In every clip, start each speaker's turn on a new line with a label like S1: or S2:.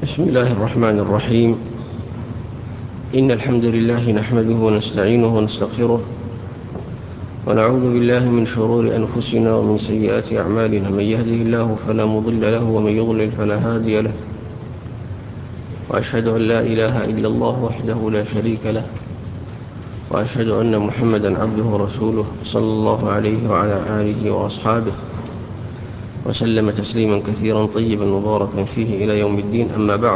S1: بسم الله الرحمن الرحيم. إن الحمد لله نحمده ونستعينه ونستغفره ونعوذ بالله من شرور أنفسنا ومن سيئات أعمالنا. من يهده الله فلا مضل له ومن يضلل فلا هادي له، وأشهد أن لا إله إلا الله وحده لا شريك له، وأشهد أن محمدا عبده ورسوله صلى الله عليه وعلى آله وأصحابه وسلم تسليما كثيرا طيبا مباركا فيه إلى يوم الدين. أما بعد،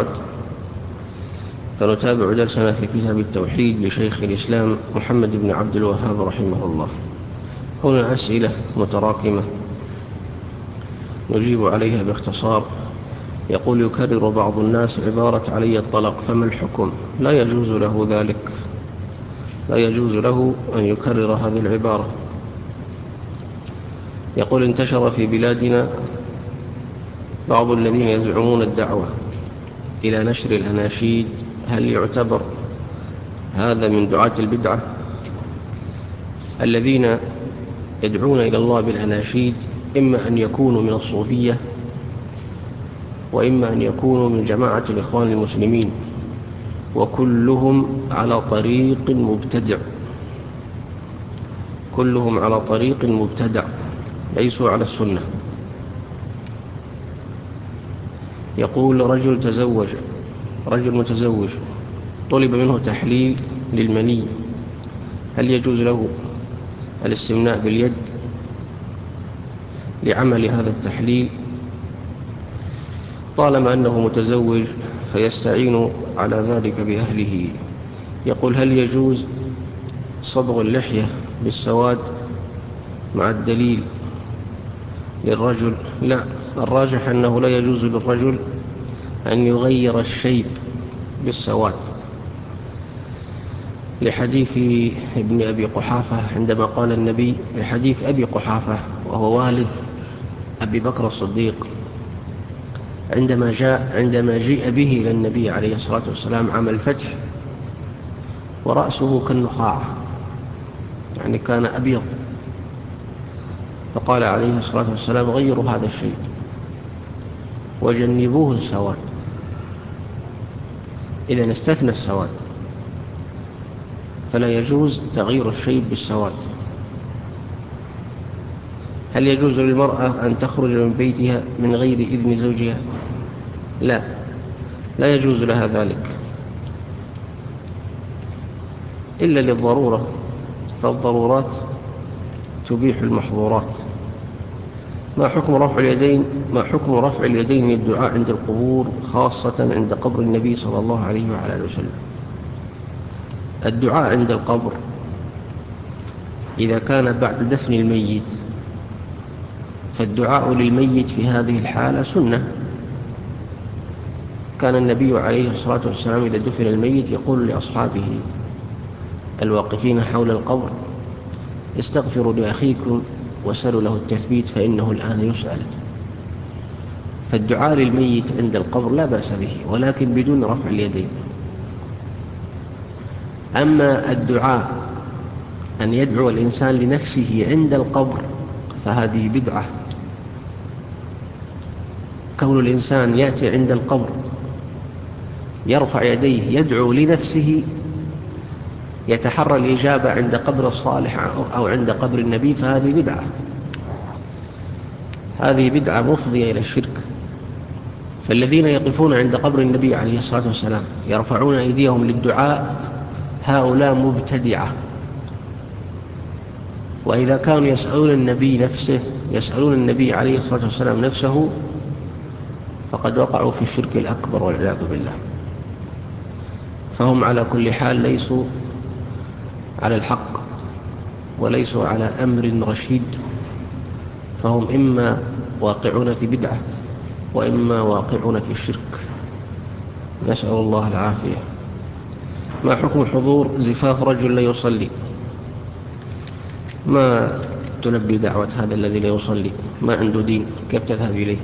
S1: فنتابع درسنا في كتاب التوحيد لشيخ الإسلام محمد بن عبد الوهاب رحمه الله. هنا أسئلة متراكمة نجيب عليها باختصار. يقول: يكرر بعض الناس عبارة علي الطلاق، فما الحكم؟ لا يجوز له ذلك، لا يجوز له أن يكرر هذه العبارة. يقول: انتشر في بلادنا بعض الذين يزعمون الدعوة إلى نشر الأناشيد، هل يعتبر هذا من دعاة البدعة؟ الذين يدعون إلى الله بالأناشيد إما أن يكونوا من الصوفية، وإما أن يكونوا من جماعة الإخوان المسلمين، وكلهم على طريق مبتدع، كلهم على طريق مبتدع، ليسوا على السنة. يقول: رجل متزوج طلب منه تحليل للمني، هل يجوز له الاستمناء باليد لعمل هذا التحليل طالما أنه متزوج فيستعين على ذلك بأهله؟ يقول: هل يجوز صبغ اللحية بالسواد مع الدليل للرجل؟ لا، الراجح أنه لا يجوز للرجل أن يغير الشيب بالسواد، لحديث ابن أبي قحافة عندما قال النبي، لحديث أبي قحافة وهو والد أبي بكر الصديق، عندما جيء به إلى النبي عليه الصلاة والسلام عام الفتح ورأسه كالنخاع، يعني كان أبيض، فقال عليه الصلاة والسلام: غيروا هذا الشيء وجنبوه السواد. إذن استثنى السواد، فلا يجوز تغيير الشيء بالسواد. هل يجوز للمرأة أن تخرج من بيتها من غير إذن زوجها؟ لا، لا يجوز لها ذلك إلا للضرورة، فالضرورات تبيح المحظورات. ما حكم رفع اليدين للدعاء عند القبور، خاصة عند قبر النبي صلى الله عليه وعلى آله وسلم؟ الدعاء عند القبر إذا كان بعد دفن الميت، فالدعاء للميت في هذه الحالة سنة. كان النبي عليه الصلاة والسلام إذا دفن الميت يقول لأصحابه الواقفين حول القبر: استغفروا لأخيكم وسلوا له التثبيت فإنه الآن يسأل. فالدعاء للميت عند القبر لا بأس به، ولكن بدون رفع اليدين. أما الدعاء أن يدعو الإنسان لنفسه عند القبر فهذه بدعة. كون الإنسان يأتي عند القبر يرفع يديه يدعو لنفسه، يتحرى الإجابة عند قبر الصالح أو عند قبر النبي، فهذه بدعة، هذه بدعة مفضية إلى الشرك. فالذين يقفون عند قبر النبي عليه الصلاة والسلام يرفعون أيديهم للدعاء، هؤلاء مبتدعة. وإذا كانوا يسألون النبي عليه الصلاة والسلام نفسه، فقد وقعوا في الشرك الأكبر والعياذ بالله. فهم على كل حال ليسوا على الحق وليسوا على أمر رشيد، فهم إما واقعون في بدعة وإما واقعون في الشرك، نسأل الله العافية. ما حكم حضور زفاف رجل لا يصلي؟ ما تلبي دعوة هذا الذي لا يصلي، ما عنده دين، كيف تذهب إليه؟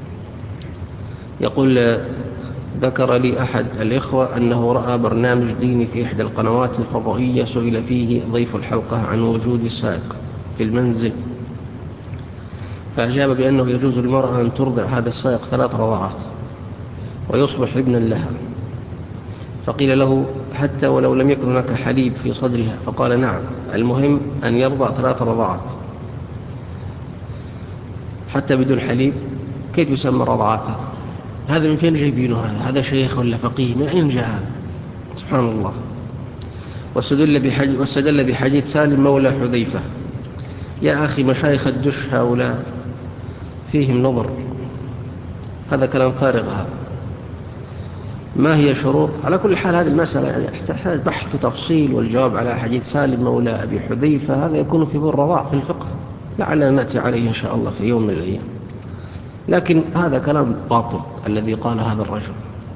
S1: يقول: ذكر لي أحد الإخوة أنه رأى برنامج ديني في إحدى القنوات الفضائية، سئل فيه ضيف الحلقة عن وجود السائق في المنزل، فأجاب بأنه يجوز للمرأة أن ترضع هذا السائق 3 رضعات، ويصبح ابنا لها. فقيل له: حتى ولو لم يكن هناك حليب في صدرها؟ فقال: نعم، المهم أن يرضع 3 رضعات. حتى بدون حليب كيف يسمى رضعاته؟ هذا من فين جايبينه؟ هذا شيخ ولا فقيه؟ من أين جاء هذا؟ سبحان الله. واستدل بحديث سالم مولى حذيفة. يا أخي، مشايخ الدش هؤلاء فيهم نظر، هذا كلام فارغ. هذا ما هي شروط؟ على كل حال هذه المسألة يعني تحتاج بحث وتفصيل، والجواب على حديث سالم مولى أبي حذيفة هذا يكون في باب الرضاع في الفقه، لعلنا نأتي عليه إن شاء الله في يوم من الأيام. لكن هذا كلام باطل الذي قال هذا الرجل،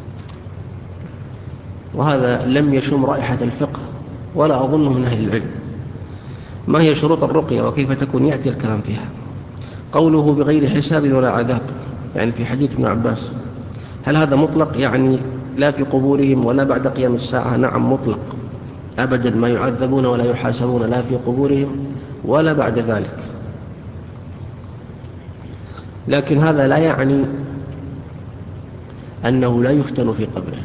S1: وهذا لم يشم رائحة الفقه ولا أظنه من أهل العلم. ما هي شروط الرقية وكيف تكون؟ يأتي الكلام فيها. قوله بغير حساب ولا عذاب، يعني في حديث ابن عباس، هل هذا مطلق يعني لا في قبورهم ولا بعد قيام الساعة؟ نعم مطلق، أبدا ما يعذبون ولا يحاسبون لا في قبورهم ولا بعد ذلك. لكن هذا لا يعني أنه لا يفتن في قبره،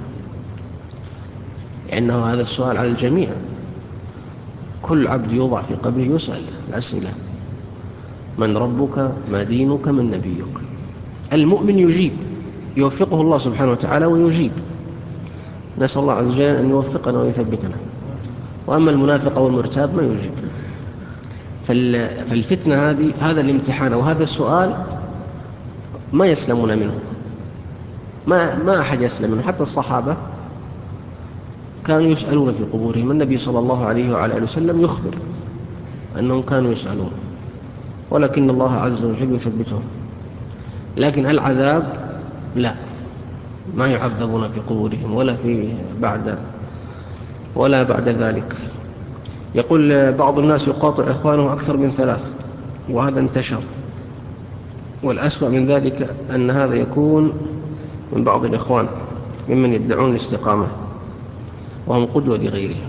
S1: لأنه هذا السؤال على الجميع. كل عبد يوضع في قبره يسأل الأسئلة: من ربك؟ ما دينك؟ من نبيك؟ المؤمن يجيب، يوفقه الله سبحانه وتعالى ويجيب، نسأل الله عز وجل أن يوفقنا ويثبتنا. وأما المنافق والمرتاب ما يجيب. فالفتنة هذا الامتحان وهذا السؤال ما يسلمون منه، ما أحد يسلم منه. حتى الصحابة كانوا يسألون في قبورهم، النبي صلى الله عليه وعلى آله وسلم يخبر أنهم كانوا يسألون، ولكن الله عز وجل يثبتهم. لكن العذاب لا، ما يعذبون في قبورهم ولا بعد ذلك. يقول بعض الناس يقاطع إخوانه أكثر من 3، وهذا انتشر. والأسوأ من ذلك أن هذا يكون من بعض الإخوان ممن يدعون الاستقامة وهم قدوة لغيرهم.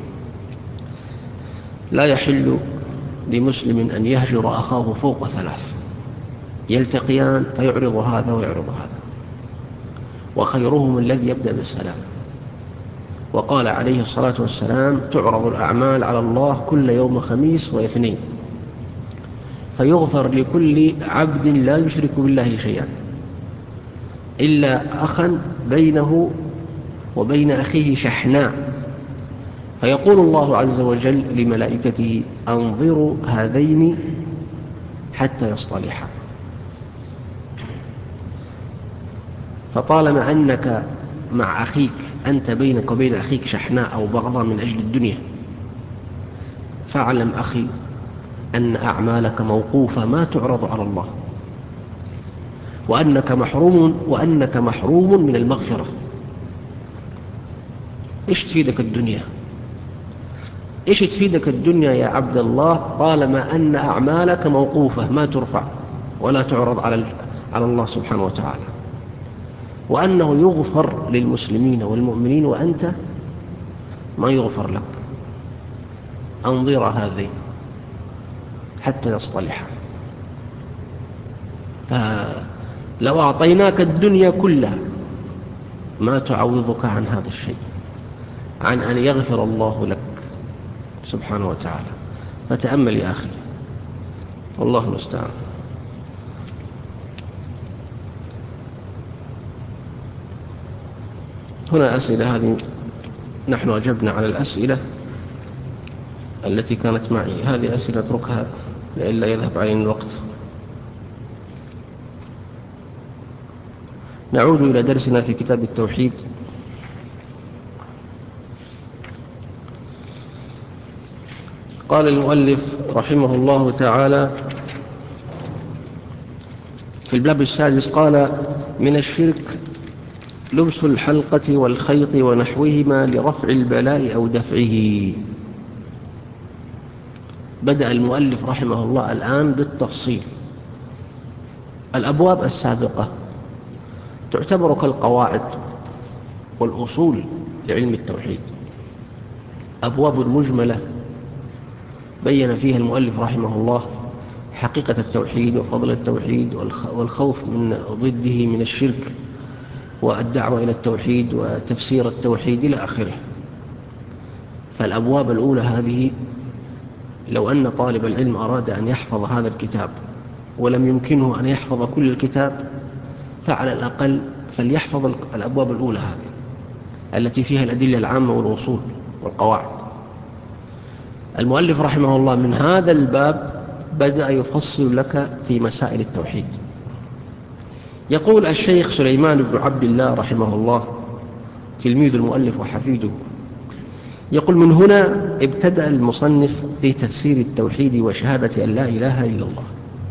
S1: لا يحل لمسلم أن يهجر أخاه فوق 3، يلتقيان فيعرض هذا ويعرض هذا، وخيرهم الذي يبدأ بالسلام. وقال عليه الصلاة والسلام: تعرض الأعمال على الله كل يوم خميس واثنين، فيغفر لكل عبد لا يشرك بالله شيئا إلا أخا بينه وبين أخيه شحناء، فيقول الله عز وجل لملائكته: أنظروا هذين حتى يصطلحا. فطالما أنك مع أخيك، أنت بينك وبين أخيك شحناء أو بغضاء من أجل الدنيا، فاعلم أخي أن أعمالك موقوفة ما تعرض على الله، وأنك محروم من المغفرة. إيش تفيدك الدنيا؟ إيش تفيدك الدنيا يا عبد الله طالما أن أعمالك موقوفة ما ترفع ولا تعرض على الله سبحانه وتعالى، وأنه يغفر للمسلمين والمؤمنين وأنت ما يغفر لك؟ أنظر هذين حتى يصطلحا. فلو أعطيناك الدنيا كلها ما تعوضك عن هذا الشيء، عن أن يغفر الله لك سبحانه وتعالى. فتأمل يا أخي، والله المستعان. هنا أسئلة، هذه نحن أجبنا على الأسئلة التي كانت معي. هذه أسئلة أتركها لئلا يذهب علينا الوقت. نعود إلى درسنا في كتاب التوحيد. قال المؤلف رحمه الله تعالى في الباب السادس: قال: من الشرك لبس الحلقة والخيط ونحوهما لرفع البلاء أو دفعه. بدأ المؤلف رحمه الله الآن بالتفصيل. الأبواب السابقة تعتبر كالقواعد والأصول لعلم التوحيد، أبواب مجملة بين فيها المؤلف رحمه الله حقيقة التوحيد وفضل التوحيد والخوف من ضده من الشرك، والدعوة إلى التوحيد وتفسير التوحيد إلى آخره. فالأبواب الأولى هذه لو أن طالب العلم أراد أن يحفظ هذا الكتاب ولم يمكنه أن يحفظ كل الكتاب، فعلى الأقل فليحفظ الأبواب الأولى هذه التي فيها الأدلة العامة والأصول والقواعد. المؤلف رحمه الله من هذا الباب بدأ يفصل لك في مسائل التوحيد. يقول الشيخ سليمان بن عبد الله رحمه الله تلميذ المؤلف وحفيده، يقول: من هنا ابتدأ المصنف في تفسير التوحيد وشهادة أن لا إله إلا الله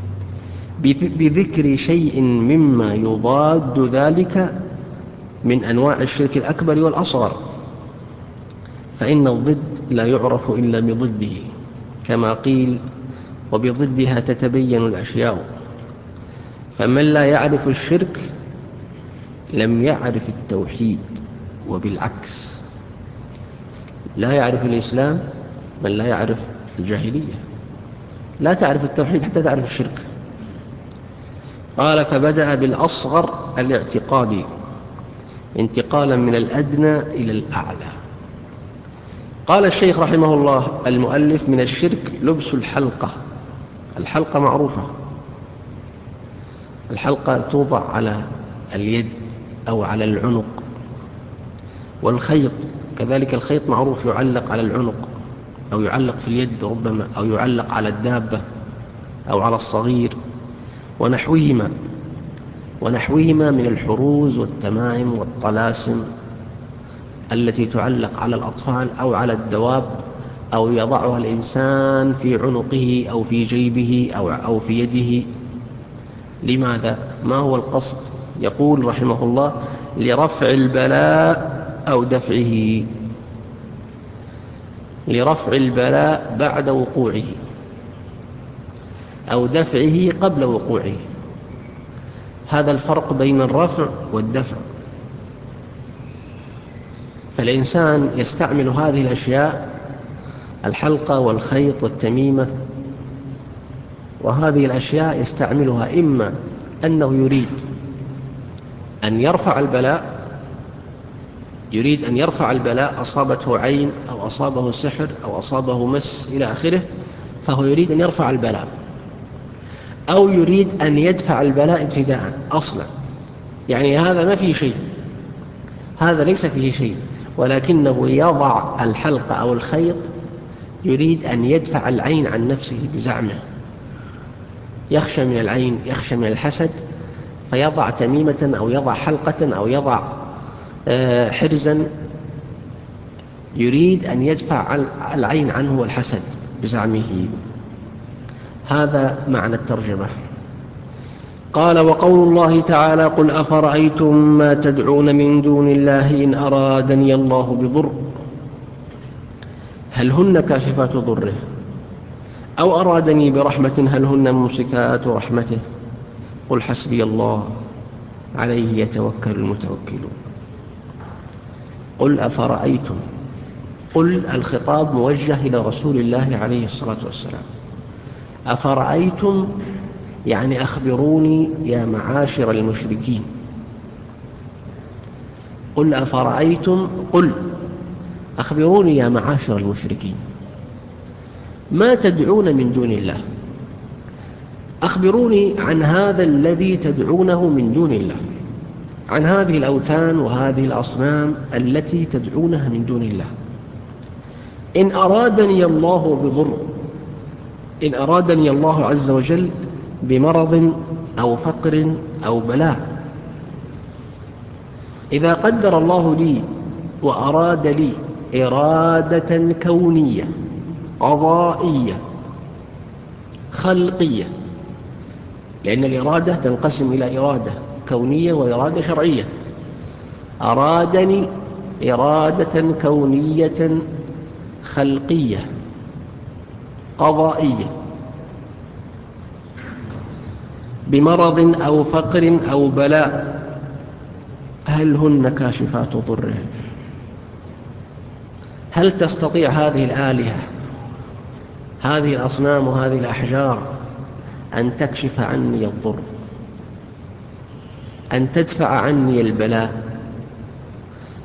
S1: بذكر شيء مما يضاد ذلك من أنواع الشرك الأكبر والأصغر، فإن الضد لا يعرف إلا بضده، كما قيل: وبضدها تتبين الأشياء. فمن لا يعرف الشرك لم يعرف التوحيد، وبالعكس لا يعرف الإسلام من لا يعرف الجاهلية. لا تعرف التوحيد حتى تعرف الشرك. قال: فبدأ بالأصغر الاعتقادي انتقالا من الأدنى إلى الأعلى. قال الشيخ رحمه الله المؤلف: من الشرك لبس الحلقة. الحلقة معروفة، الحلقة توضع على اليد أو على العنق، والخيط كذلك، الخيط معروف يعلق على العنق أو يعلق في اليد ربما، أو يعلق على الدابة أو على الصغير ونحوهما من الحروز والتمائم والطلاسم التي تعلق على الأطفال أو على الدواب، أو يضعها الإنسان في عنقه أو في جيبه أو في يده. لماذا؟ ما هو القصد؟ يقول رحمه الله: لرفع البلاء أو دفعه، لرفع البلاء بعد وقوعه أو دفعه قبل وقوعه. هذا الفرق بين الرفع والدفع. فالإنسان يستعمل هذه الأشياء، الحلقة والخيط والتميمة، وهذه الأشياء يستعملها إما أنه يريد أن يرفع البلاء، يريد أن يرفع البلاء، أصابته عين أو أصابه سحر أو أصابه مس إلى آخره، فهو يريد أن يرفع البلاء، أو يريد أن يدفع البلاء ابتداء أصلا. يعني هذا ما فيه شيء، هذا ليس فيه شيء، ولكنه يضع الحلقة أو الخيط يريد أن يدفع العين عن نفسه بزعمه، يخشى من العين، يخشى من الحسد، فيضع تميمة أو يضع حلقة أو يضع حرزا يريد أن يدفع العين عنه والحسد بزعمه. هذا معنى الترجمة. قال: وقول الله تعالى: قل أفرأيتم ما تدعون من دون الله إن أرادني الله بضر هل هن كاشفات ضره أو أرادني برحمة هل هن ممسكات رحمته قل حسبي الله عليه يتوكل المتوكلون. قل أفرأيتم، قل الخطاب موجه إلى رسول الله عليه الصلاة والسلام. أفرأيتم يعني أخبروني يا معاشر المشركين. قل أفرأيتم، قل أخبروني يا معاشر المشركين ما تدعون من دون الله، أخبروني عن هذا الذي تدعونه من دون الله، عن هذه الأوثان وهذه الأصنام التي تدعونها من دون الله. إن أرادني الله بضر، إن أرادني الله عز وجل بمرض أو فقر أو بلاء، إذا قدر الله لي وأراد لي إرادة كونية قضائية خلقية، لأن الإرادة تنقسم إلى إرادة كونية وإرادة شرعية. أرادني إرادة كونية خلقية قضائية بمرض أو فقر أو بلاء هل هن كاشفات ضره؟ هل تستطيع هذه الآلهة، هذه الأصنام وهذه الأحجار أن تكشف عني الضر، أن تدفع عني البلاء،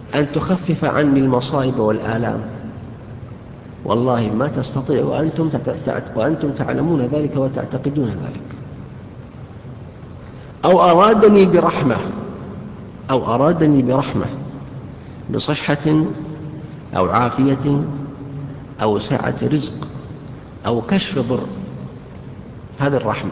S1: أن تخفف عني المصائب والآلام، والله ما تستطيع وأنتم تعلمون ذلك وتعتقدون ذلك. أو أرادني برحمة بصحة أو عافية أو سعة رزق أو كشف ضر. هذه الرحمة،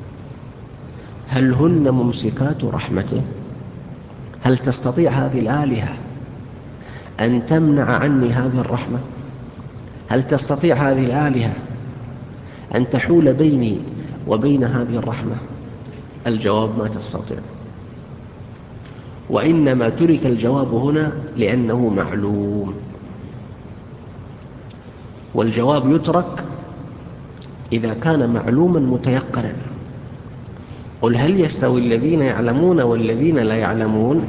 S1: هل هن ممسكات رحمته؟ هل تستطيع هذه الآلهة أن تمنع عني هذه الرحمة؟ هل تستطيع هذه الآلهة أن تحول بيني وبين هذه الرحمة؟ الجواب ما تستطيع. وإنما ترك الجواب هنا لأنه معلوم، والجواب يترك إذا كان معلوما متيقنا. قل هل يستوي الذين يعلمون والذين لا يعلمون؟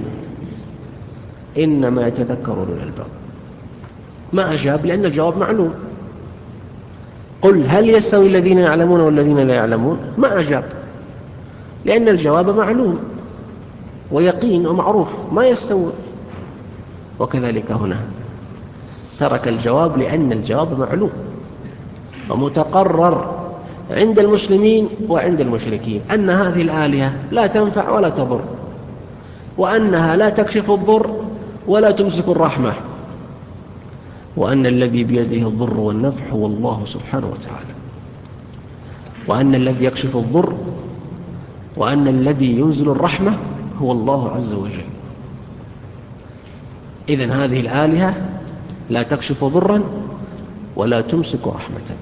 S1: إنما يتذكر أولو الألباب. ما أجاب لأن الجواب معلوم. قل هل يستوي الذين يعلمون والذين لا يعلمون؟ ما أجاب لأن الجواب معلوم ويقين ومعروف، ما يستوي. وكذلك هنا ترك الجواب لأن الجواب معلوم ومتقرر عند المسلمين وعند المشركين أن هذه الآلهة لا تنفع ولا تضر، وأنها لا تكشف الضر ولا تمسك الرحمة، وأن الذي بيده الضر والنفع هو الله سبحانه وتعالى، وأن الذي يكشف الضر وأن الذي ينزل الرحمة هو الله عز وجل. إذن هذه الآلهة لا تكشف ضرا ولا تمسك رحمة.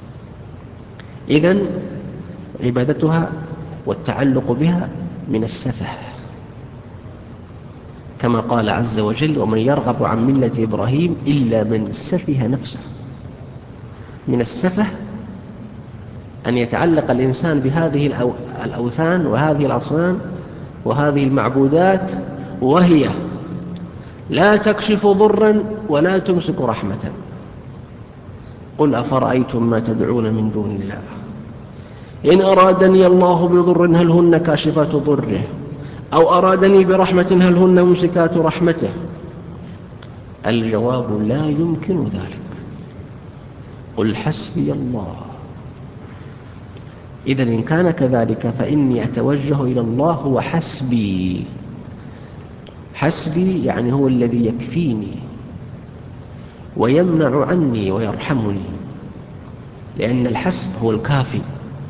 S1: إذن عبادتها والتعلق بها من السفه، كما قال عز وجل: ومن يرغب عن ملة إبراهيم إلا من سفه نفسه. من السفه أن يتعلق الإنسان بهذه الأوثان وهذه الأصنام وهذه المعبودات، وهي لا تكشف ضرا ولا تمسك رحمة. قل أفرأيتم ما تدعون من دون الله إن أرادني الله بضر هل هن كاشفات ضره أو أرادني برحمة هل هن ممسكات رحمته؟ الجواب: لا يمكن ذلك. قل حسبي الله. إذن إن كان كذلك فإني أتوجه إلى الله هو حسبي. حسبي يعني هو الذي يكفيني ويمنع عني ويرحمني، لأن الحسب هو الكافي.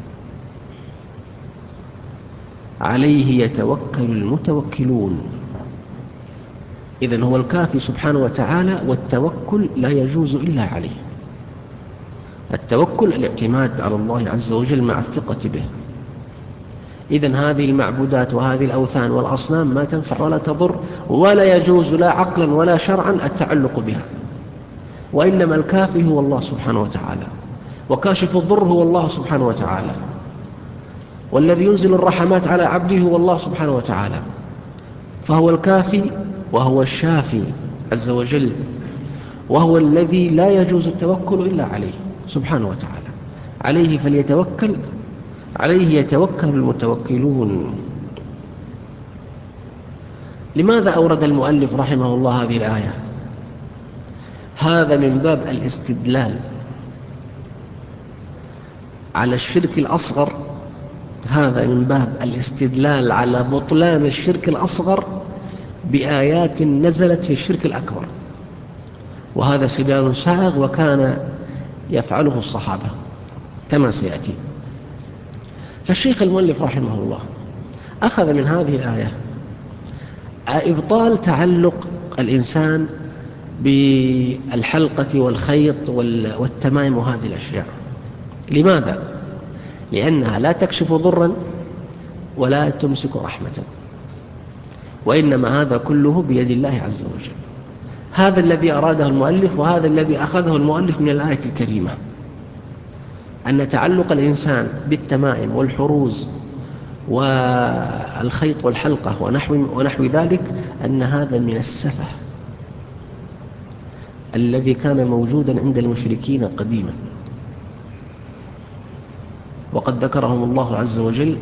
S1: عليه يتوكل المتوكلون. إذن هو الكافي سبحانه وتعالى، والتوكل لا يجوز إلا عليه. التوكل الاعتماد على الله عز وجل مع الثقة به. إذن هذه المعبودات وهذه الأوثان والأصنام ما تنفع ولا تضر، ولا يجوز لا عقلا ولا شرعا التعلق بها، وإنما الكافي هو الله سبحانه وتعالى، وكاشف الضر هو الله سبحانه وتعالى، والذي ينزل الرحمات على عبده هو الله سبحانه وتعالى. فهو الكافي وهو الشافي عز وجل، وهو الذي لا يجوز التوكل إلا عليه سبحانه وتعالى. عليه يتوكل المتوكلون. لماذا أورد المؤلف رحمه الله هذه الآية؟ هذا من باب الاستدلال على الشرك الأصغر. هذا من باب الاستدلال على بطلان الشرك الأصغر بآيات نزلت في الشرك الأكبر، وهذا سجال ساغ وكان يفعله الصحابة كما سيأتي. فالشيخ المؤلف رحمه الله أخذ من هذه الآية إبطال تعلق الإنسان بالحلقة والخيط والتمائم وهذه الأشياء. لماذا؟ لأنها لا تكشف ضرا ولا تمسك رحمة، وإنما هذا كله بيد الله عز وجل. هذا الذي أراده المؤلف، وهذا الذي أخذه المؤلف من الآية الكريمة، أن تعلق الإنسان بالتمائم والحروز والخيط والحلقة ونحو ذلك، أن هذا من السفه الذي كان موجودا عند المشركين قديما، وقد ذكرهم الله عز وجل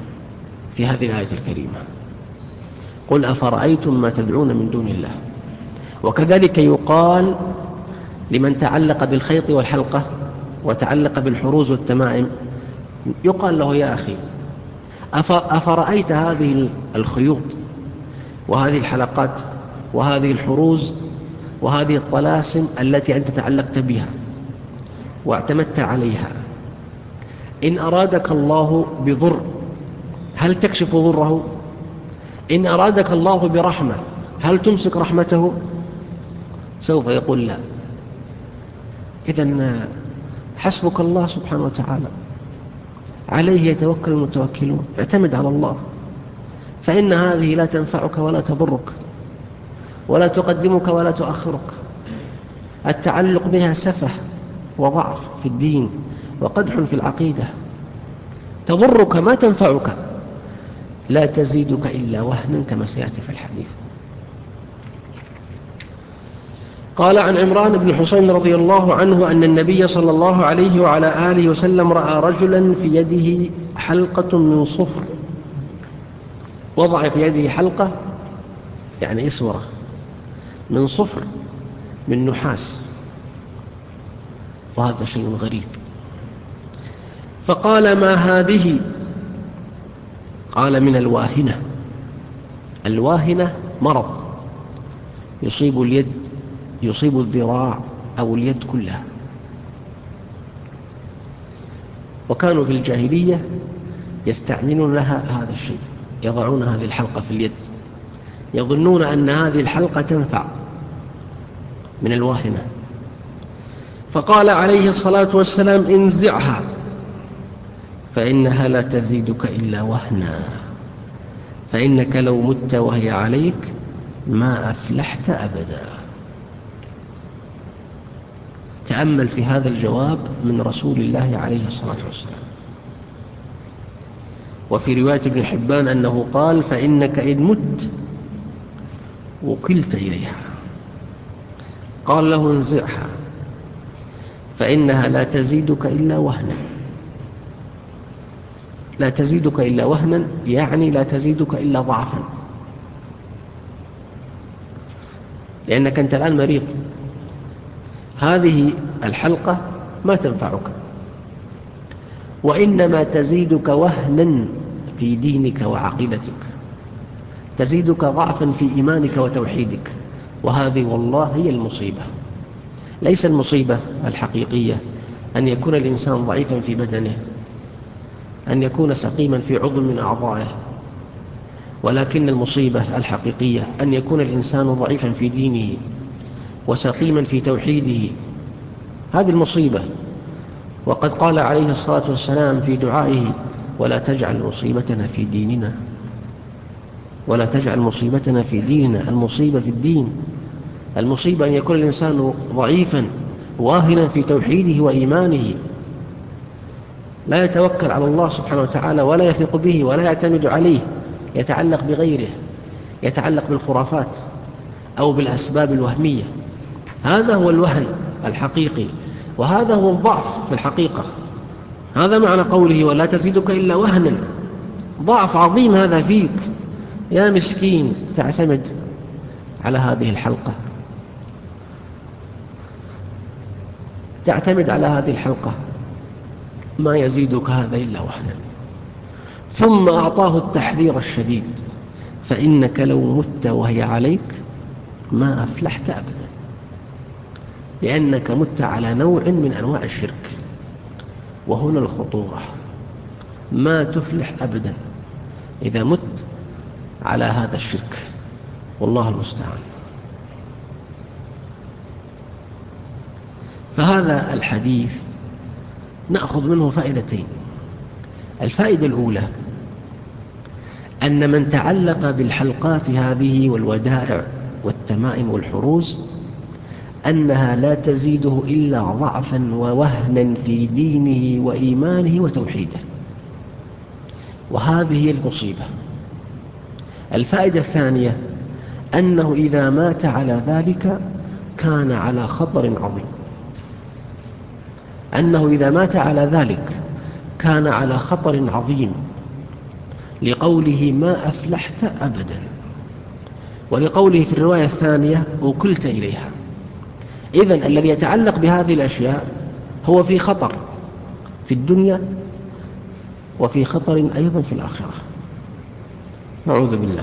S1: في هذه الآية الكريمة. قل أفرأيتم ما تدعون من دون الله وكذلك يقال لمن تعلق بالخيط والحلقة وتعلق بالحروز والتمائم، يقال له: يا أخي، أفرأيت هذه الخيوط وهذه الحلقات وهذه الحروز وهذه الطلاسم التي أنت تعلقت بها واعتمدت عليها، إن أرادك الله بضر هل تكشف ضره؟ إن أرادك الله برحمة هل تمسك رحمته؟ سوف يقول: لا. إذن حسبك الله سبحانه وتعالى، عليه يتوكل المتوكلون، اعتمد على الله، فإن هذه لا تنفعك ولا تضرك ولا تقدمك ولا تؤخرك. التعلق بها سفه وضعف في الدين وقدح في العقيدة، تضرك ما تنفعك، لا تزيدك إلا وهنا كما سيأتي في الحديث. قال عن عمران بن حسين رضي الله عنه أن النبي صلى الله عليه وعلى آله وسلم رأى رجلا في يده حلقة من صفر، وضع في يده حلقة يعني إسورة من صفر من نحاس، وهذا شيء غريب. فقال: ما هذه؟ قال: من الواهنة. الواهنة مرض يصيب اليد، يصيب الذراع أو اليد كلها. وكانوا في الجاهلية يستعملون لها هذا الشيء، يضعون هذه الحلقة في اليد، يظنون أن هذه الحلقة تنفع، من الواهنة. فقال عليه الصلاة والسلام: انزعها فإنها لا تزيدك إلا وهنا، فإنك لو مت وهي عليك ما أفلحت أبدا. تأمل في هذا الجواب من رسول الله عليه الصلاة والسلام. وفي رواية ابن حبان أنه قال: فإنك إن مت وكلت إليها. قال له: انزعها فإنها لا تزيدك إلا وهنا. لا تزيدك إلا وهنا يعني لا تزيدك إلا ضعفا، لأنك أنت الآن مريض، هذه الحلقة ما تنفعك، وإنما تزيدك وهنا في دينك وعقيدتك، تزيدك ضعفا في إيمانك وتوحيدك. وهذه والله هي المصيبة. ليس المصيبة الحقيقية أن يكون الإنسان ضعيفا في بدنه، أن يكون سقيما في عضو من أعضائه، ولكن المصيبة الحقيقية أن يكون الإنسان ضعيفا في دينه وسقيما في توحيده. هذه المصيبة. وقد قال عليه الصلاة والسلام في دعائه: ولا تجعل مصيبتنا في ديننا، ولا تجعل مصيبتنا في ديننا. المصيبة في الدين، المصيبة أن يكون الإنسان ضعيفا واهنا في توحيده وإيمانه، لا يتوكل على الله سبحانه وتعالى ولا يثق به ولا يعتمد عليه، يتعلق بغيره، يتعلق بالخرافات أو بالأسباب الوهمية. هذا هو الوهن الحقيقي، وهذا هو الضعف في الحقيقة. هذا معنى قوله: ولا تزيدك إلا وهنا. ضعف عظيم هذا فيك يا مسكين، تعتمد على هذه الحلقة، تعتمد على هذه الحلقة، ما يزيدك هذا إلا وهنا. ثم أعطاه التحذير الشديد: فإنك لو مت وهي عليك ما أفلحت أبدا، لأنك مت على نوع من أنواع الشرك، وهنا الخطورة. ما تفلح أبدا إذا مت على هذا الشرك، والله المستعان. فهذا الحديث نأخذ منه فائدتين. الفائدة الأولى أن من تعلق بالحلقات هذه والودائع والتمائم والحروز أنها لا تزيده إلا ضعفا ووهنا في دينه وإيمانه وتوحيده، وهذه هي المصيبة. الفائدة الثانية أنه إذا مات على ذلك كان على خطر عظيم، أنه إذا مات على ذلك كان على خطر عظيم، لقوله: ما أفلحت أبدا. ولقوله في الرواية الثانية وكلت إليها. إذن الذي يتعلق بهذه الأشياء هو في خطر في الدنيا وفي خطر أيضا في الآخرة، نعوذ بالله.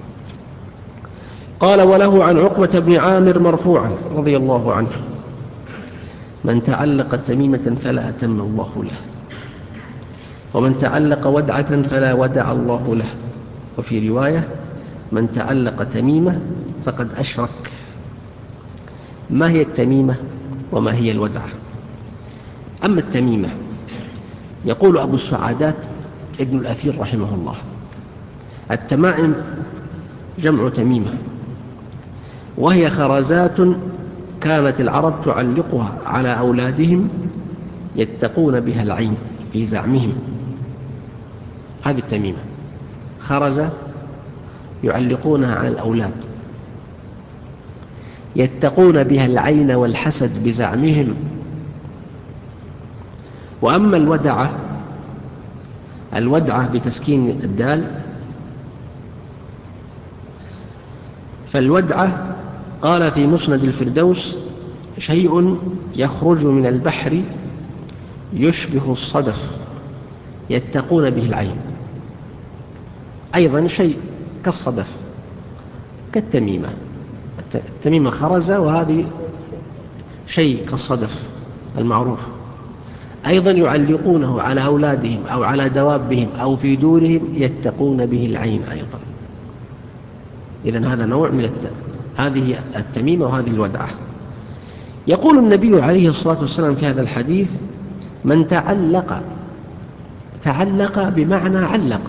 S1: قال وله عن عقبة بن عامر مرفوعا رضي الله عنه: من تعلق تميمة فلا أتم الله له، ومن تعلق ودعة فلا ودع الله له. وفي رواية: من تعلق تميمة فقد أشرك. ما هي التميمة وما هي الودعة؟ أما التميمة، يقول أبو السعادات ابن الأثير رحمه الله: التمائم جمع تميمة، وهي خرزات كانت العرب تعلقها على أولادهم يتقون بها العين في زعمهم. هذه التميمة، خرزة يعلقونها على الأولاد يتقون بها العين والحسد بزعمهم. وأما الودعة بتسكين الدال، فالودعة قال في مسند الفردوس: شيء يخرج من البحر يشبه الصدف يتقون به العين. أيضا شيء كالصدف كالتميمة. التميمة خرزة، وهذه شيء كالصدف المعروف. أيضا يعلقونه على أولادهم أو على دوابهم أو في دورهم يتقون به العين أيضا. إذن هذا نوع من هذه التميمة وهذه الودعة. يقول النبي عليه الصلاة والسلام في هذا الحديث: من تعلق بمعنى علق،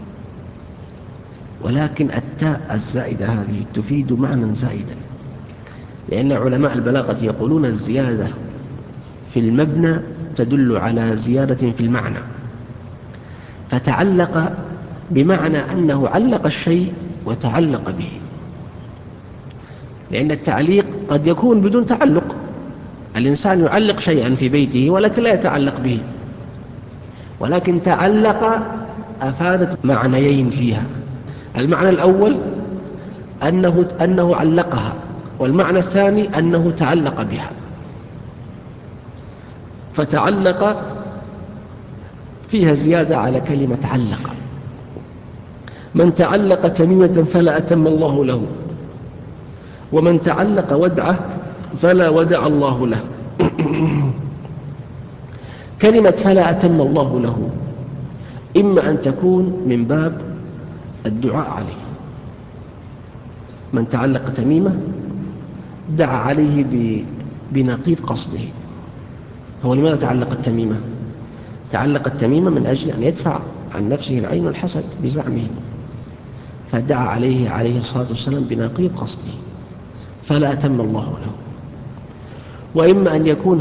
S1: ولكن التاء الزائدة هذه تفيد معنى زائدا، لأن علماء البلاغة يقولون الزيادة في المبنى تدل على زيادة في المعنى. فتعلق بمعنى أنه علق الشيء وتعلق به، لأن التعليق قد يكون بدون تعلق. الإنسان يعلق شيئا في بيته ولكن لا يتعلق به، ولكن تعلق أفادت معنيين فيها. المعنى الأول أنه علقها، والمعنى الثاني أنه تعلق بها. فتعلق فيها زيادة على كلمة علق. من تعلق تميمة فلا أتم الله له، ومن تعلق ودعة فلا ودع الله له. كلمة فلا أتم الله له إما أن تكون من باب الدعاء عليه. من تعلق تميمة دعا عليه بنقيض قصده. هو لماذا تعلق التميمة؟ تعلق التميمة من أجل أن يدفع عن نفسه العين والحسد بزعمه، فدعا عليه الصلاة والسلام بنقيض قصده، فلا أتم الله له. وإما أن يكون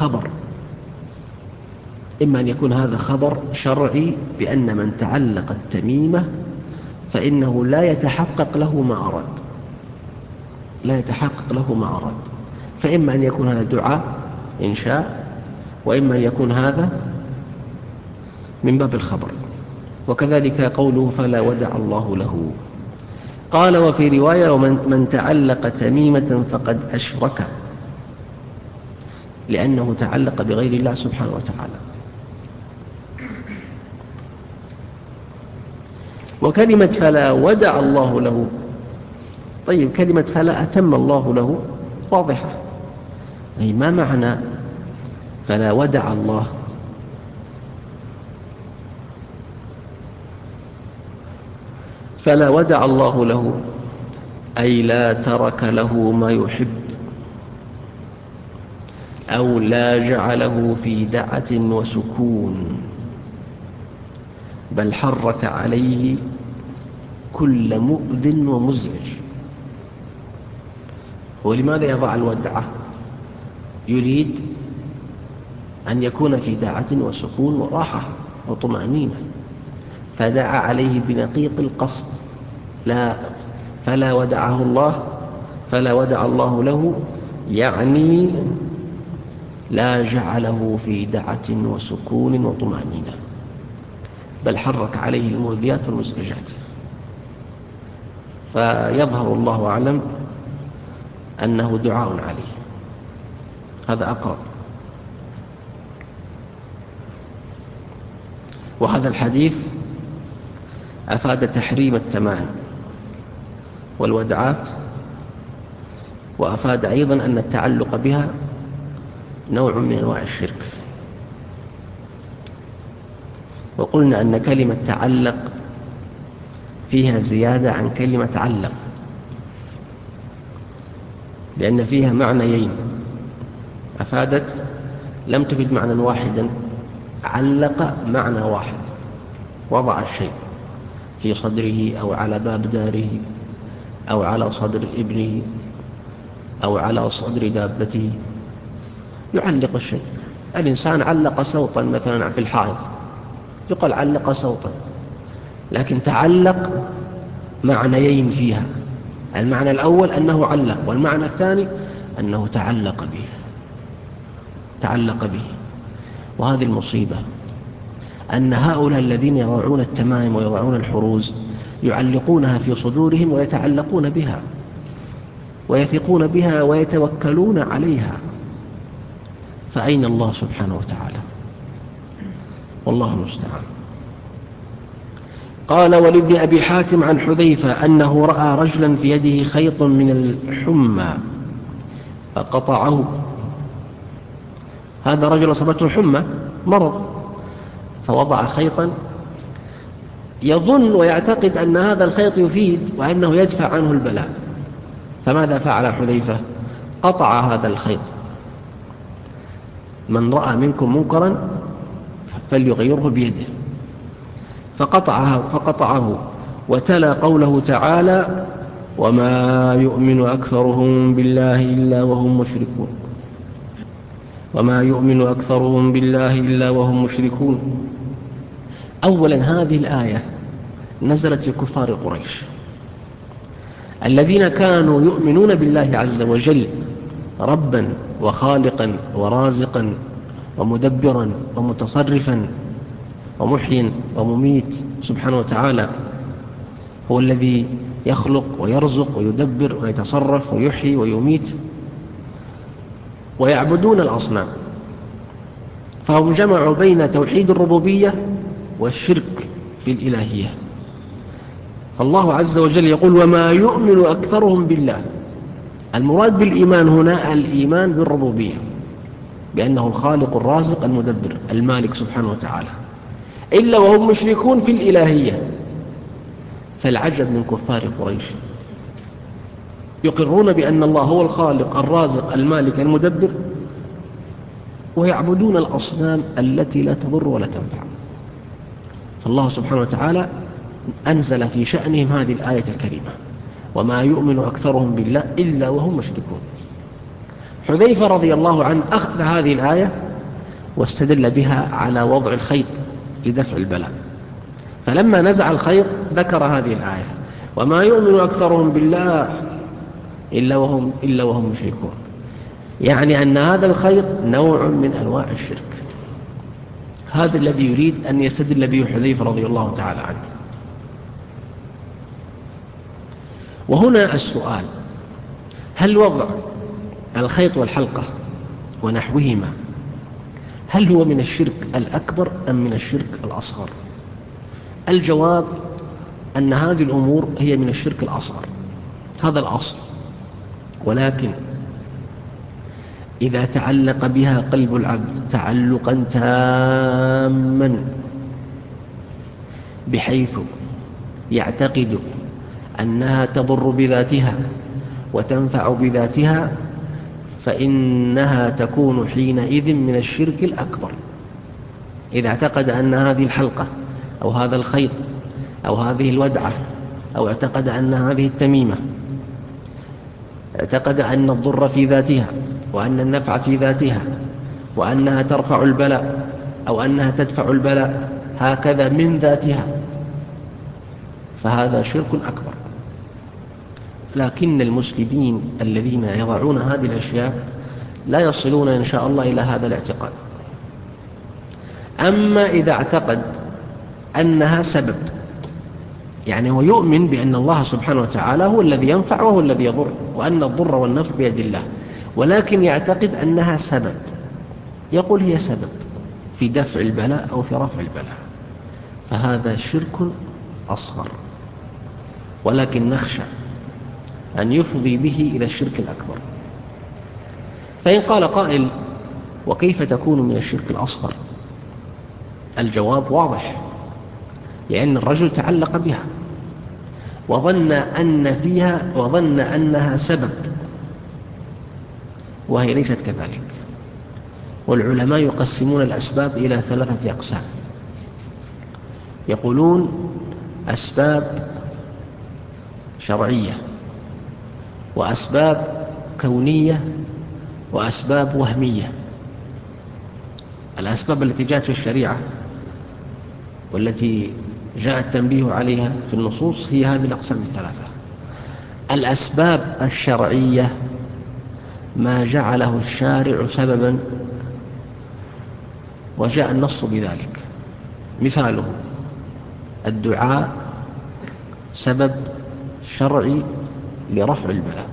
S1: هذا خبر شرعي بأن من تعلق التميمة فإنه لا يتحقق له ما أراد. فإما أن يكون هذا دعاء إنشاء، وإما أن يكون هذا من باب الخبر. وكذلك قوله فلا ودع الله له. قال وفي رواية: ومن تعلق تميمة فقد أشرك، لأنه تعلق بغير الله سبحانه وتعالى. وكلمة فلا ودع الله له، طيب كلمة فلا أتم الله له واضحة، أي ما معنى فلا ودع الله؟ فلا ودع الله له أي لا ترك له ما يحب، أو لا جعله في دعة وسكون، بل حرك عليه كل مؤذ ومزعج. ولماذا يضع الودعة؟ يريد أن يكون في دعة وسكون وراحة وطمأنينة، فدعا عليه بنقيض القصد. فلا ودع الله له يعني لا جعله في دعة وسكون وطمأنينة، بل حرك عليه المؤذيات والمزعجات. فيظهر الله أعلم أنه دعاء عليه، هذا أقرب. وهذا الحديث أفاد تحريم التمائم والودعات، وأفاد أيضا أن التعلق بها نوع من أنواع الشرك. وقلنا أن كلمة تعلق فيها زيادة عن كلمة علق، لأن فيها معنيين، أفادت لم تفد معنى واحدا، علق معنى واحد، وضع الشيء في صدره أو على باب داره أو على صدر ابنه أو على صدر دابته، يعلق الشيء. الإنسان علق سوطا مثلا في الحائط، يقال علق سوطا، لكن تعلق معنيين فيها، المعنى الأول أنه علق، والمعنى الثاني أنه تعلق به. وهذه المصيبة، أن هؤلاء الذين يضعون التمائم ويضعون الحروز يعلقونها في صدورهم ويتعلقون بها ويثقون بها ويتوكلون عليها، فأين الله سبحانه وتعالى؟ والله المستعان. قال: ولابن أبي حاتم عن حذيفة أنه رأى رجلا في يده خيط من الحمى فقطعه. هذا رجل أصابته حمى، مرض، فوضع خيطا يظن ويعتقد أن هذا الخيط يفيد وأنه يدفع عنه البلاء. فماذا فعل حذيفة؟ قطع هذا الخيط. من رأى منكم منكرا فليغيره بيده، فقطعه وتلا قوله تعالى: وما يؤمن أكثرهم بالله إلا وهم مشركون. وما يؤمن أكثرهم بالله إلا وهم مشركون. أولا، هذه الآية نزلت في كفار قريش الذين كانوا يؤمنون بالله عز وجل ربا وخالقا ورازقا ومدبرا ومتصرفا ومحيي ومميت سبحانه وتعالى، هو الذي يخلق ويرزق ويدبر ويتصرف ويحيي ويميت، ويعبدون الأصنام. فهم جمعوا بين توحيد الربوبية والشرك في الإلهية. فالله عز وجل يقول: وما يؤمن أكثرهم بالله. المراد بالإيمان هنا الإيمان بالربوبية، بأنه الخالق الرازق المدبر المالك سبحانه وتعالى، إلا وهم مشركون في الإلهية. فالعجب من كفار قريش، يقرون بأن الله هو الخالق الرازق المالك المدبر، ويعبدون الأصنام التي لا تضر ولا تنفع. فالله سبحانه وتعالى أنزل في شأنهم هذه الآية الكريمة: وما يؤمن أكثرهم بالله إلا وهم مشركون. حذيفة رضي الله عنه أخذ هذه الآية واستدل بها على وضع الخيط لدفع البلاء، فلما نزع الخيط ذكر هذه الآية: وما يؤمن أكثرهم بالله إلا وهم مشركون، يعني أن هذا الخيط نوع من أنواع الشرك. هذا الذي يريد أن يستدل به حذيفة رضي الله تعالى عنه. وهنا السؤال: هل وضع الخيط والحلقة ونحوهما هل هو من الشرك الأكبر أم من الشرك الأصغر؟ الجواب أن هذه الأمور هي من الشرك الأصغر، هذا الأصل. ولكن إذا تعلق بها قلب العبد تعلقا تاما بحيث يعتقد أنها تضر بذاتها وتنفع بذاتها، فإنها تكون حينئذ من الشرك الأكبر. إذا اعتقد أن هذه الحلقة أو هذا الخيط أو هذه الودعة، أو اعتقد أن هذه التميمة، اعتقد أن الضر في ذاتها وأن النفع في ذاتها وأنها ترفع البلاء أو أنها تدفع البلاء هكذا من ذاتها، فهذا شرك أكبر. لكن المسلمين الذين يضعون هذه الأشياء لا يصلون إن شاء الله إلى هذا الاعتقاد. أما إذا اعتقد أنها سبب يعني هو يؤمن بأن الله سبحانه وتعالى هو الذي ينفع وهو الذي يضر، وأن الضر والنفع بيد الله، ولكن يعتقد أنها سبب. يقول هي سبب في دفع البلاء أو في رفع البلاء، فهذا شرك أصغر، ولكن نخشى أن يفضي به إلى الشرك الأكبر. فإن قال قائل: وكيف تكون من الشرك الأصغر؟ الجواب واضح، لأن الرجل تعلق بها وظن أنها سبب، وهي ليست كذلك. والعلماء يقسمون الأسباب إلى 3 أقسام. يقولون أسباب شرعية، وأسباب كونية، وأسباب وهمية. الأسباب التي جاءت في الشريعة والتي جاء التنبيه عليها في النصوص هي هذه الأقسام الثلاثة. الأسباب الشرعية ما جعله الشارع سببا وجاء النص بذلك. مثاله الدعاء سبب شرعي لرفع البلاء،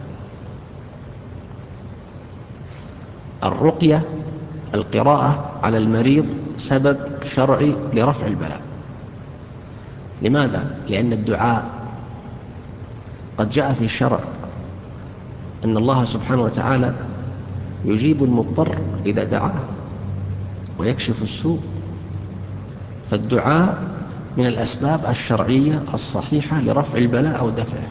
S1: الرقية القراءة على المريض سبب شرعي لرفع البلاء. لماذا؟ لأن الدعاء قد جاء في الشرع أن الله سبحانه وتعالى يجيب المضطر إذا دعاه ويكشف السوء، فالدعاء من الأسباب الشرعية الصحيحة لرفع البلاء أو دفعه.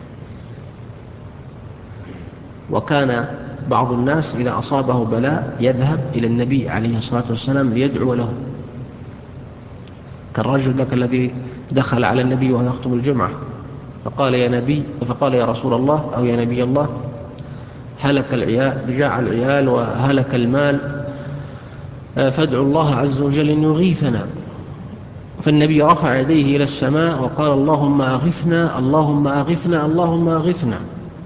S1: وكان بعض الناس إذا أصابه بلاء يذهب إلى النبي عليه الصلاة والسلام ليدعو له، كالرجل ذاك الذي دخل على النبي وهو يخطب الجمعة فقال يا رسول الله أو يا نبي الله، هلك العيال، جاع العيال وهلك المال، فادعوا الله عز وجل أن يغيثنا. فالنبي رفع يديه إلى السماء وقال: اللهم أغثنا، اللهم أغثنا، اللهم أغثنا.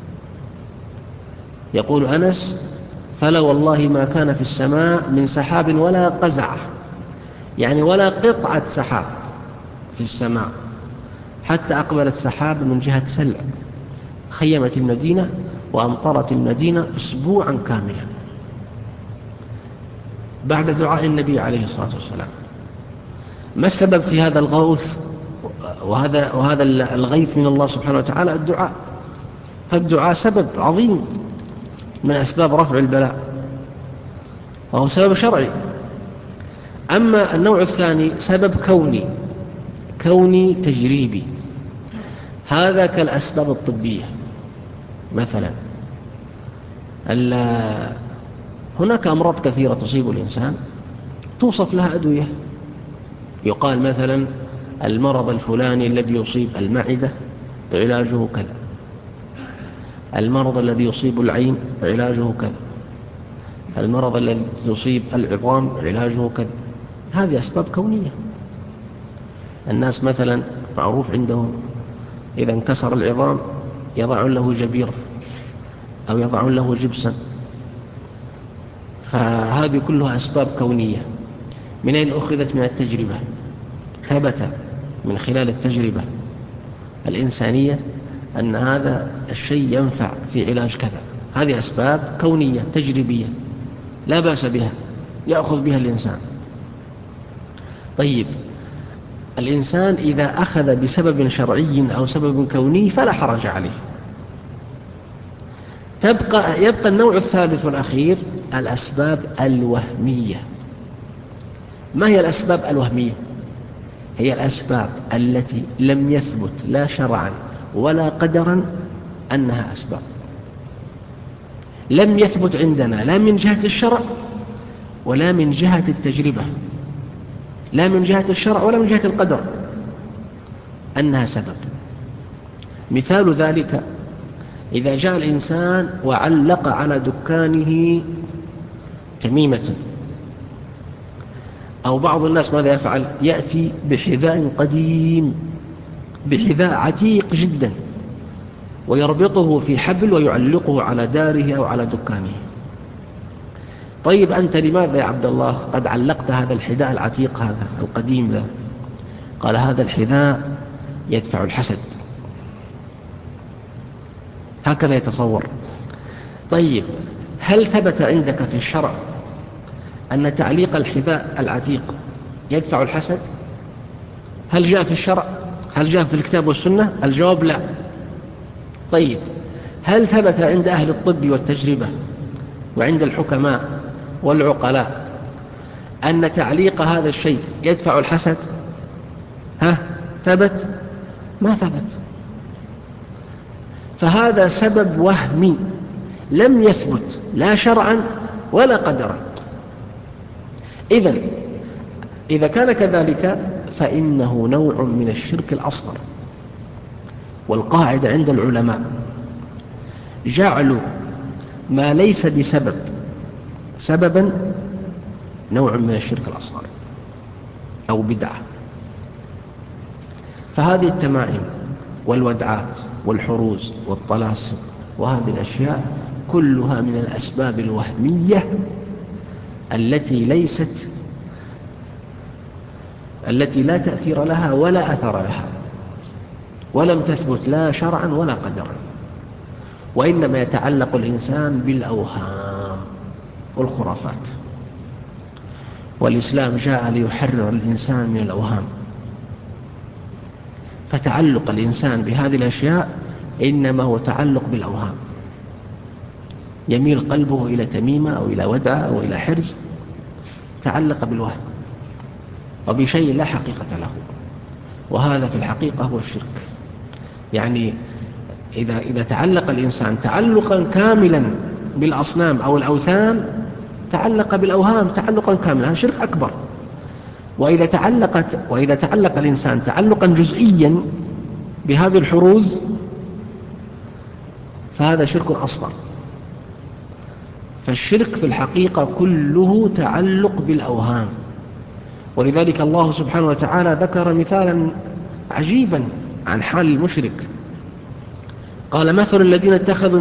S1: يقول أنس: فلا والله ما كان في السماء من سحاب ولا قزعة، يعني ولا قطعة سحاب في السماء، حتى أقبلت سحاب من جهة سلع خيمت المدينة وأمطرت المدينة أسبوعا كاملا بعد دعاء النبي عليه الصلاة والسلام. ما السبب في هذا الغوث وهذا الغيث من الله سبحانه وتعالى؟ الدعاء. فالدعاء سبب عظيم من أسباب رفع البلاء، وهو سبب شرعي. أما النوع الثاني سبب كوني تجريبي، هذا كالأسباب الطبية. مثلا هناك أمراض كثيرة تصيب الإنسان توصف لها أدوية، يقال مثلا المرض الفلاني الذي يصيب المعدة علاجه كذا، المرض الذي يصيب العين علاجه كذا، المرض الذي يصيب العظام علاجه كذا. هذه أسباب كونية. الناس مثلا معروف عندهم إذا انكسر العظام يضعون له جبير أو يضعون له جبسا، فهذه كلها أسباب كونية. من أين أخذت؟ من التجربة. ثبت من خلال التجربة الإنسانية أن هذا الشيء ينفع في علاج كذا. هذه أسباب كونية تجريبية لا بأس بها، يأخذ بها الإنسان. طيب، الإنسان إذا أخذ بسبب شرعي أو سبب كوني فلا حرج عليه. يبقى النوع الثالث والأخير الأسباب الوهمية. ما هي الأسباب الوهمية؟ هي الأسباب التي لم يثبت لا شرعا ولا قدرا أنها أسباب، لم يثبت عندنا لا من جهة الشرع ولا من جهة التجربة، لا من جهة الشرع ولا من جهة القدر أنها سبب. مثال ذلك إذا جاء الإنسان وعلق على دكانه تميمة، أو بعض الناس ماذا يفعل؟ يأتي بحذاء قديم، بحذاء عتيق جدا، ويربطه في حبل ويعلقه على داره أو على دكانه. طيب أنت لماذا يا عبد الله قد علقت هذا الحذاء العتيق هذا القديم ذا؟ قال: هذا الحذاء يدفع الحسد، هكذا يتصور. طيب، هل ثبت عندك في الشرع أن تعليق الحذاء العتيق يدفع الحسد؟ هل جاء في الشرع؟ هل جاء في الكتاب والسنة؟ الجواب لا. طيب، هل ثبت عند أهل الطب والتجربة وعند الحكماء والعقلاء أن تعليق هذا الشيء يدفع الحسد؟ ثبت؟ ما ثبت. فهذا سبب وهمي لم يثبت لا شرعا ولا قدرا. إذا كان كذلك فإنه نوع من الشرك الأصغر. والقاعدة عند العلماء: جعل ما ليس بسبب سببا نوع من الشرك الأصغر أو بدعة. فهذه التمائم والودعات والحروز والطلاسم وهذه الأشياء كلها من الأسباب الوهمية التي لا تأثير لها ولا أثر لها، ولم تثبت لا شرعا ولا قدرا، وإنما يتعلق الإنسان بالأوهام والخرافات. والإسلام جاء ليحرر الإنسان من الأوهام، فتعلق الإنسان بهذه الأشياء إنما هو تعلق بالأوهام، يميل قلبه إلى تميمة أو إلى ودعة أو إلى حرز، تعلق بالوهم وبشيء لا حقيقة له، وهذا في الحقيقة هو الشرك. يعني إذا تعلق الإنسان تعلقا كاملا بالأصنام أو الأوثان، تعلق بالأوهام تعلقا كاملا، هذا شرك أكبر. وإذا تعلق الإنسان تعلقا جزئيا بهذه الحروز فهذا شرك أصغر. فالشرك في الحقيقة كله تعلق بالأوهام. ولذلك الله سبحانه وتعالى ذكر مثالا عجيبا عن حال المشرك، قال: مثل الذين اتخذوا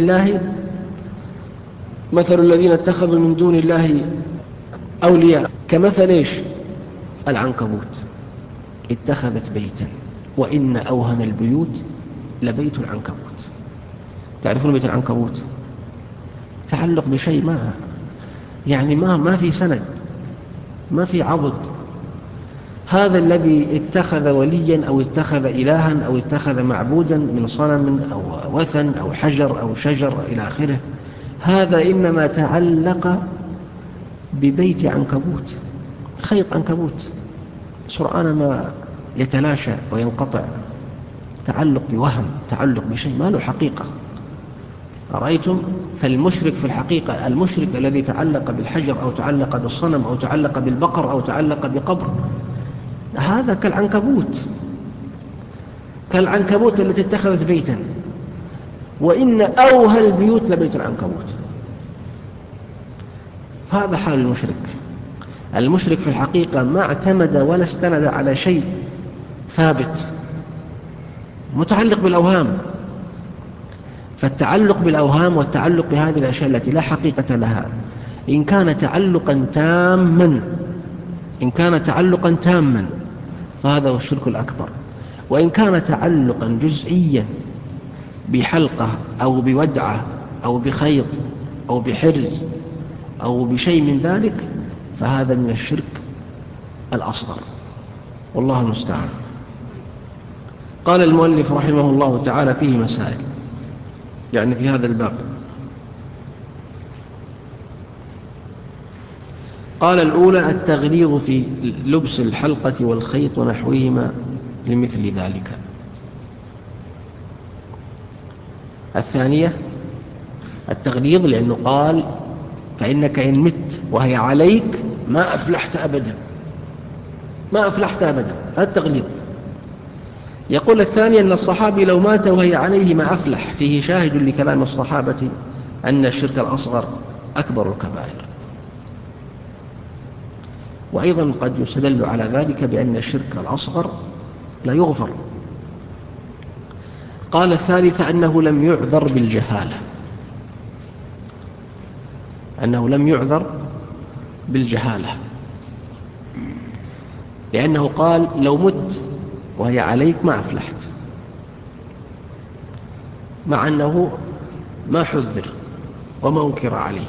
S1: من دون الله أولياء كمثل العنكبوت اتخذت بيتا وإن أوهن البيوت لبيت العنكبوت. تعرفون بيت العنكبوت؟ تعلق بشيء ما في سند، ما في عضد. هذا الذي اتخذ وليا أو اتخذ إلها أو اتخذ معبودا من صنم أو وثن أو حجر أو شجر إلى آخره، هذا إنما تعلق ببيت عنكبوت، خيط عنكبوت سرعان ما يتلاشى وينقطع. تعلق بوهم، تعلق بشيء ما له حقيقة. أرأيتم؟ فالمشرك في الحقيقة، المشرك الذي تعلق بالحجر أو تعلق بالصنم أو تعلق بالبقر أو تعلق بقبر، هذا كالعنكبوت التي اتخذت بيتا وإن أوهى البيوت لبيت العنكبوت. فهذا حال المشرك في الحقيقة ما اعتمد ولا استند على شيء ثابت، متعلق بالأوهام. فالتعلق بالأوهام والتعلق بهذه الأشياء التي لا حقيقة لها إن كان تعلقا تاما فهذا هو الشرك الأكبر. وإن كان تعلقا جزئيا بحلقة أو بودعة أو بخيط أو بحرز أو بشيء من ذلك فهذا من الشرك الأصغر، والله المستعان. قال المؤلف رحمه الله تعالى: فيه مسائل، يعني في هذا الباب. قال: الأولى التغليظ في لبس الحلقة والخيط ونحوهما لمثل ذلك. الثانية التغليظ، لأنه قال: فإنك إن مت وهي عليك ما أفلحت أبدا، هذا التغليظ. يقول الثاني: أن الصحابي لو مات وهي عليه ما أفلح، فيه شاهد لكلام الصحابة أن الشرك الأصغر أكبر الكبائر. وأيضا قد يستدل على ذلك بأن الشرك الأصغر لا يغفر. قال الثالثة: أنه لم يعذر بالجهالة، لأنه قال: لو مت وهي عليك ما أفلحت، مع أنه ما حذر وما أنكر عليه،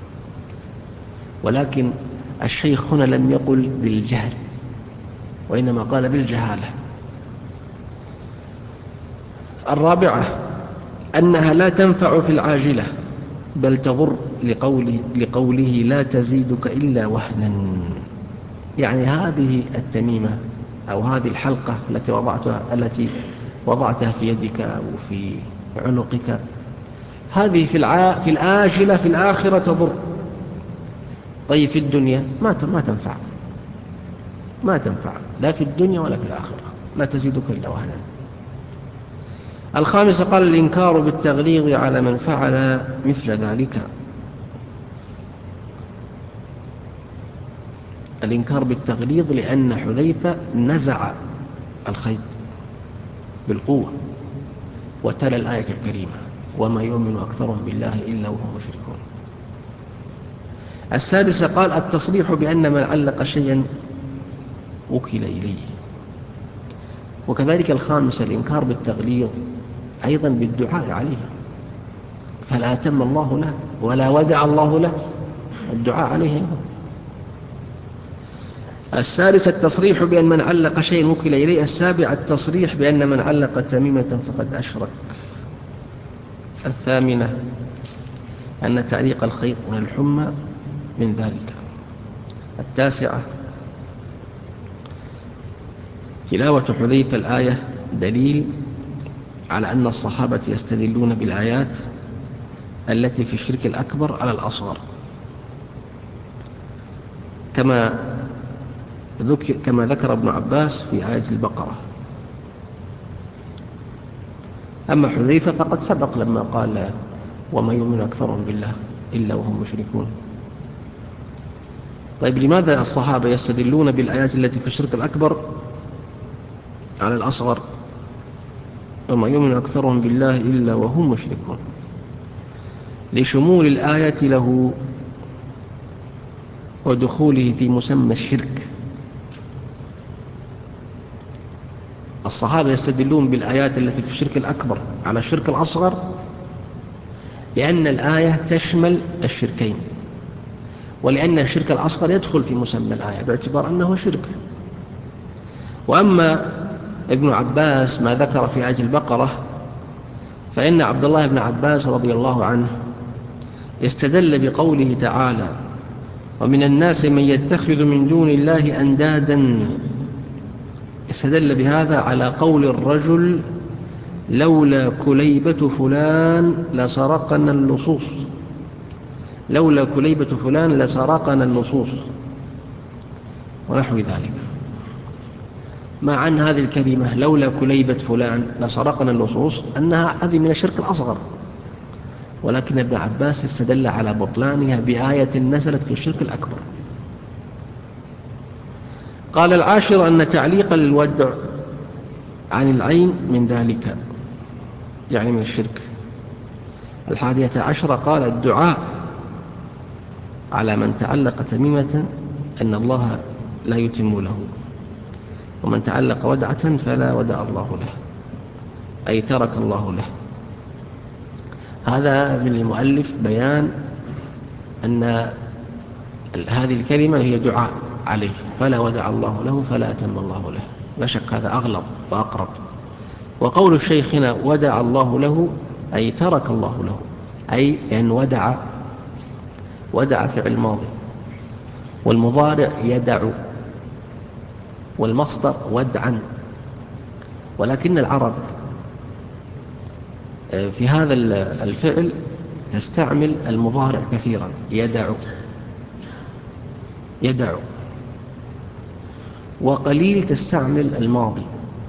S1: ولكن الشيخ هنا لم يقل بالجهل وإنما قال بالجهالة. الرابعة أنها لا تنفع في العاجلة بل تضر لقوله لا تزيدك إلا وهنا. يعني هذه التميمة أو هذه الحلقة التي وضعتها في يدك أو في عنقك، هذه في الآجلة في الآخرة تضر. طيب في الدنيا ما تنفع لا في الدنيا ولا في الآخرة، لا تزيدك إلا وهنا. الخامسة قال الإنكار بالتغليظ على من فعل مثل ذلك. الإنكار بالتغليظ لأن حذيفة نزع الخيط بالقوة وتلا الآية الكريمة وما يؤمن أكثرهم بالله إلا وهم مشركون. السادسة قال التصريح بأن من علق شيئا وكل إليه. وكذلك الخامسة الإنكار بالتغليظ أيضا بالدعاء عليه، فلا أتم الله له ولا ودع الله له، الدعاء عليه أيضا. السادسة التصريح بأن من علق شيئا وكل إليه. السابعة التصريح بأن من علق تميمة فقد أشرك. الثامنة أن تعليق الخيط من الحمى من ذلك. التاسعة تلاوة حذيفة الآية دليل على أن الصحابة يستدلون بالآيات التي في الشرك الأكبر على الأصغر، كما ذكر ابن عباس في آية البقرة. أما حذيفة فقد سبق لما قال وما يؤمن أكثرهم بالله إلا وهم مشركون. طيب لماذا الصحابة يستدلون بالآيات التي في الشرك الأكبر على الأصغر؟ وما يؤمن أكثرهم بالله إلا وهم مشركون، لشمول الآية له ودخوله في مسمى الشرك. الصحابة يستدلون بالآيات التي في الشرك الأكبر على الشرك الأصغر لأن الآية تشمل الشركين، ولأن الشرك الأصغر يدخل في مسمى الآية باعتبار أنه شرك. وأما ابن عباس ما ذكر في آية البقرة فإن عبد الله بن عباس رضي الله عنه استدل بقوله تعالى ومن الناس من يتخذ من دون الله أندادا، استدل بهذا على قول الرجل لولا كليبة فلان لسرقنا اللصوص، لولا كليبة فلان لسرقنا اللصوص ونحو ذلك. مع أن هذه الكلمة لولا كليبة فلان لسرقنا اللصوص أنها هذه من الشرك الأصغر، ولكن ابن عباس استدل على بطلانها بآية نزلت في الشرك الأكبر. قال العاشر أن تعليق الودع عن العين من ذلك، يعني من الشرك. الحادية عشرة قال الدعاء على من تعلق تميمة أن الله لا يتم له، ومن تعلق ودعة فلا ودع الله له، أي ترك الله له. هذا من المؤلف بيان أن هذه الكلمة هي دعاء عليه، فلا ودع الله له فلا أتم الله له، لا شك هذا أغلب وأقرب. وقول الشيخ هنا ودع الله له أي ترك الله له، أي أن ودع فعل ماضي، والمضارع يدع، والمصدر ودعا. ولكن العرب في هذا الفعل تستعمل المضارع كثيرا، يدع، وقليل تستعمل الماضي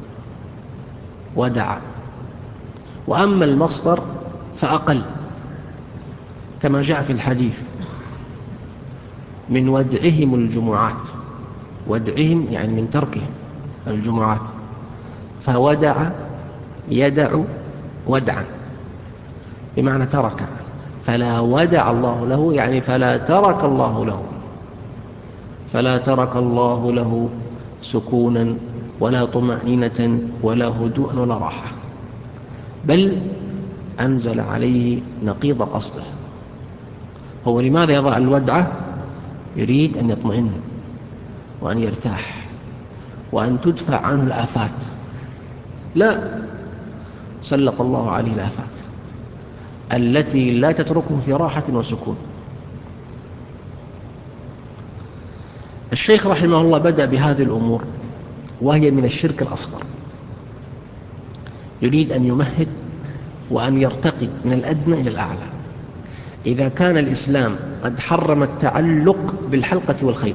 S1: ودع. وأما المصدر فأقل، كما جاء في الحديث من ودعهم الجمعات، ودعهم يعني من تركهم الجمعات، فودع يدع ودعا بمعنى ترك، فلا ودع الله له يعني فلا ترك الله له، فلا ترك الله له سكونا ولا طمأنينة ولا هدوء ولا راحة، بل أنزل عليه نقيض قصده. هو لماذا يضع الودعة؟ يريد أن يطمئن وأن يرتاح وأن تدفع عنه الآفات. لا، سلط الله عليه الآفات التي لا تتركه في راحة وسكون. الشيخ رحمه الله بدأ بهذه الأمور وهي من الشرك الأصغر، يريد أن يمهد وأن يرتقي من الأدنى إلى الأعلى. إذا كان الإسلام قد حرم التعلق بالحلقة والخيط،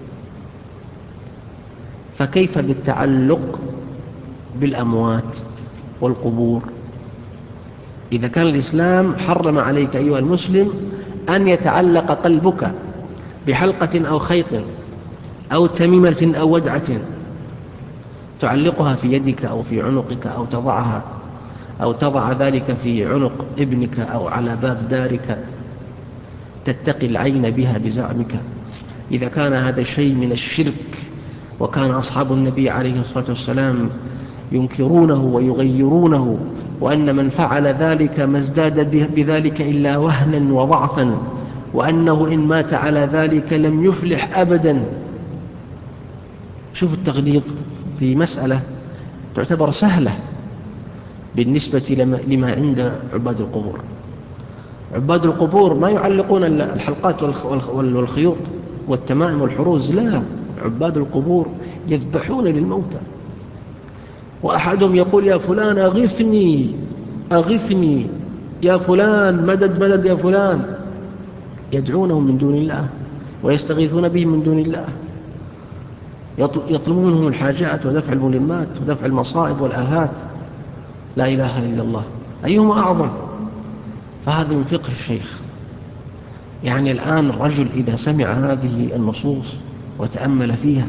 S1: فكيف بالتعلق بالأموات والقبور؟ إذا كان الإسلام حرم عليك أيها المسلم أن يتعلق قلبك بحلقة أو خيط أو تميمة أو ودعة تعلقها في يدك أو في عنقك أو تضع ذلك في عنق ابنك أو على باب دارك تتقي العين بها بزعمك، إذا كان هذا الشيء من الشرك، وكان أصحاب النبي عليه الصلاة والسلام ينكرونه ويغيرونه، وأن من فعل ذلك ما ازداد بذلك إلا وهنا وضعفا، وأنه إن مات على ذلك لم يفلح أبدا. شوف التغليظ في مسألة تعتبر سهلة بالنسبة لما عند عباد القبور. عباد القبور ما يعلقون الحلقات والخيوط والتمائم والحروز، لا، عباد القبور يذبحون للموتى، وأحدهم يقول يا فلان أغثني أغثني، يا فلان مدد مدد يا فلان، يدعونهم من دون الله ويستغيثون بهم من دون الله، يطلبون منهم الحاجات ودفع الملمات ودفع المصائب والآفات. لا إله إلا الله، أيهما أعظم؟ فهذا من فقه الشيخ. يعني الآن الرجل إذا سمع هذه النصوص وتأمل فيها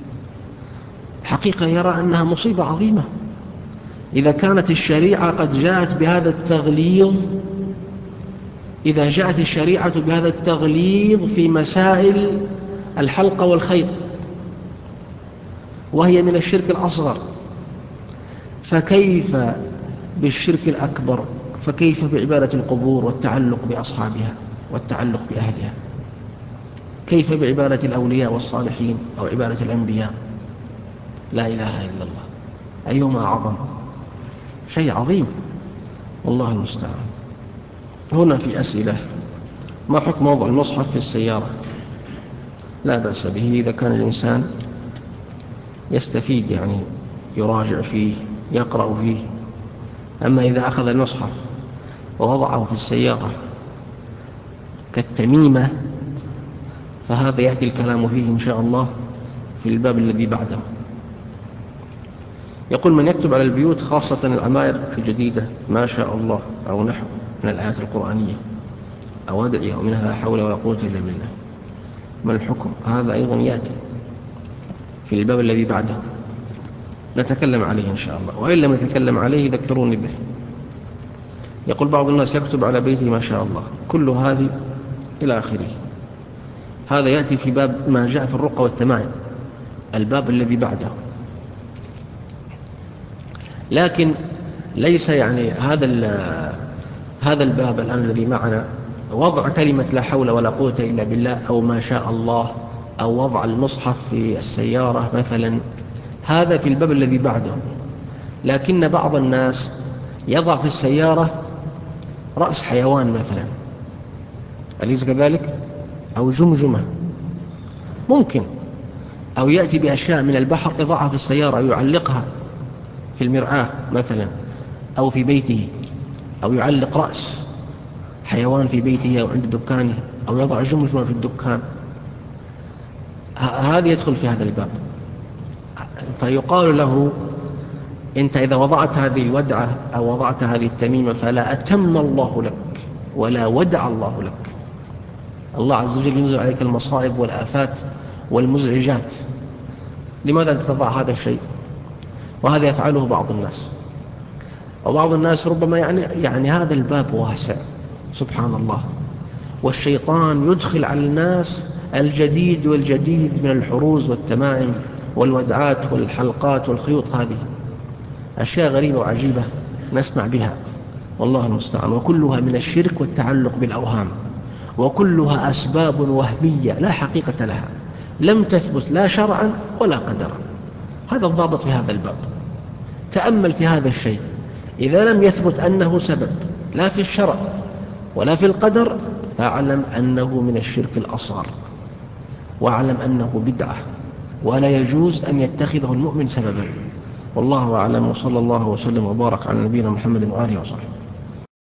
S1: حقيقة يرى أنها مصيبة عظيمة. إذا كانت الشريعة قد جاءت بهذا التغليظ، إذا جاءت الشريعة بهذا التغليظ في مسائل الحلقة والخيط وهي من الشرك الأصغر، فكيف بالشرك الأكبر؟ فكيف بعبادة القبور والتعلق بأصحابها والتعلق بأهلها؟ كيف بعبادة الأولياء والصالحين أو عبادة الأنبياء؟ لا إله إلا الله، أيهما أعظم؟ شيء عظيم، والله المستعان. هنا في أسئلة: ما حكم وضع المصحف في السيارة؟ لا بأس به إذا كان الإنسان يستفيد، يعني يراجع فيه يقرأ فيه. أما إذا أخذ المصحف ووضعه في السيارة كالتميمة فهذا يأتي الكلام فيه إن شاء الله في الباب الذي بعده. يقول: من يكتب على البيوت خاصة العمائر الجديدة ما شاء الله أو نحو من الآيات القرآنية أو أدعية ومنها لا حول ولا قوة إلا بالله، ما الحكم؟ هذا أيضا يأتي في الباب الذي بعده، نتكلم عليه إن شاء الله، وإن لم نتكلم عليه ذكروني به. يقول: بعض الناس يكتب على بيته ما شاء الله، كل هذه إلى آخره. هذا يأتي في باب ما جاء في الرقى والتمائم، الباب الذي بعده. لكن ليس يعني هذا الباب الآن الذي معنا وضع كلمة لا حول ولا قوة إلا بالله أو ما شاء الله، أو وضع المصحف في السيارة مثلا، هذا في الباب الذي بعده. لكن بعض الناس يضع في السيارة رأس حيوان مثلا، أليس كذلك؟ أو جمجمة ممكن، أو يأتي بأشياء من البحر يضعها في السيارة يعلقها في المرآة مثلا أو في بيته، أو يعلق رأس حيوان في بيته أو عند دكانه، أو يضع جمجمة في الدكان. هذا يدخل في هذا الباب. فيقال له: أنت إذا وضعت هذه الودعة أو وضعت هذه التميمة فلا أتم الله لك ولا ودع الله لك. الله عز وجل ينزل عليك المصائب والآفات والمزعجات، لماذا أنت تضع هذا الشيء؟ وهذا يفعله بعض الناس، وبعض الناس ربما يعني هذا الباب واسع سبحان الله، والشيطان يدخل على الناس الجديد والجديد من الحروز والتمائم والودعات والحلقات والخيوط، هذه أشياء غريبة وعجيبة نسمع بها والله المستعان، وكلها من الشرك والتعلق بالأوهام، وكلها أسباب وهمية لا حقيقة لها، لم تثبت لا شرعا ولا قدرا. هذا الضابط في هذا الباب. تأمل في هذا الشيء، إذا لم يثبت أنه سبب لا في الشرع ولا في القدر، فاعلم أنه من الشرك الأصغر، واعلم أنه بدعة، ولا يجوز أن يتخذه المؤمن سببا. والله أعلم، وصلى الله وسلم وبارك على نبينا محمد وآله وصحبه.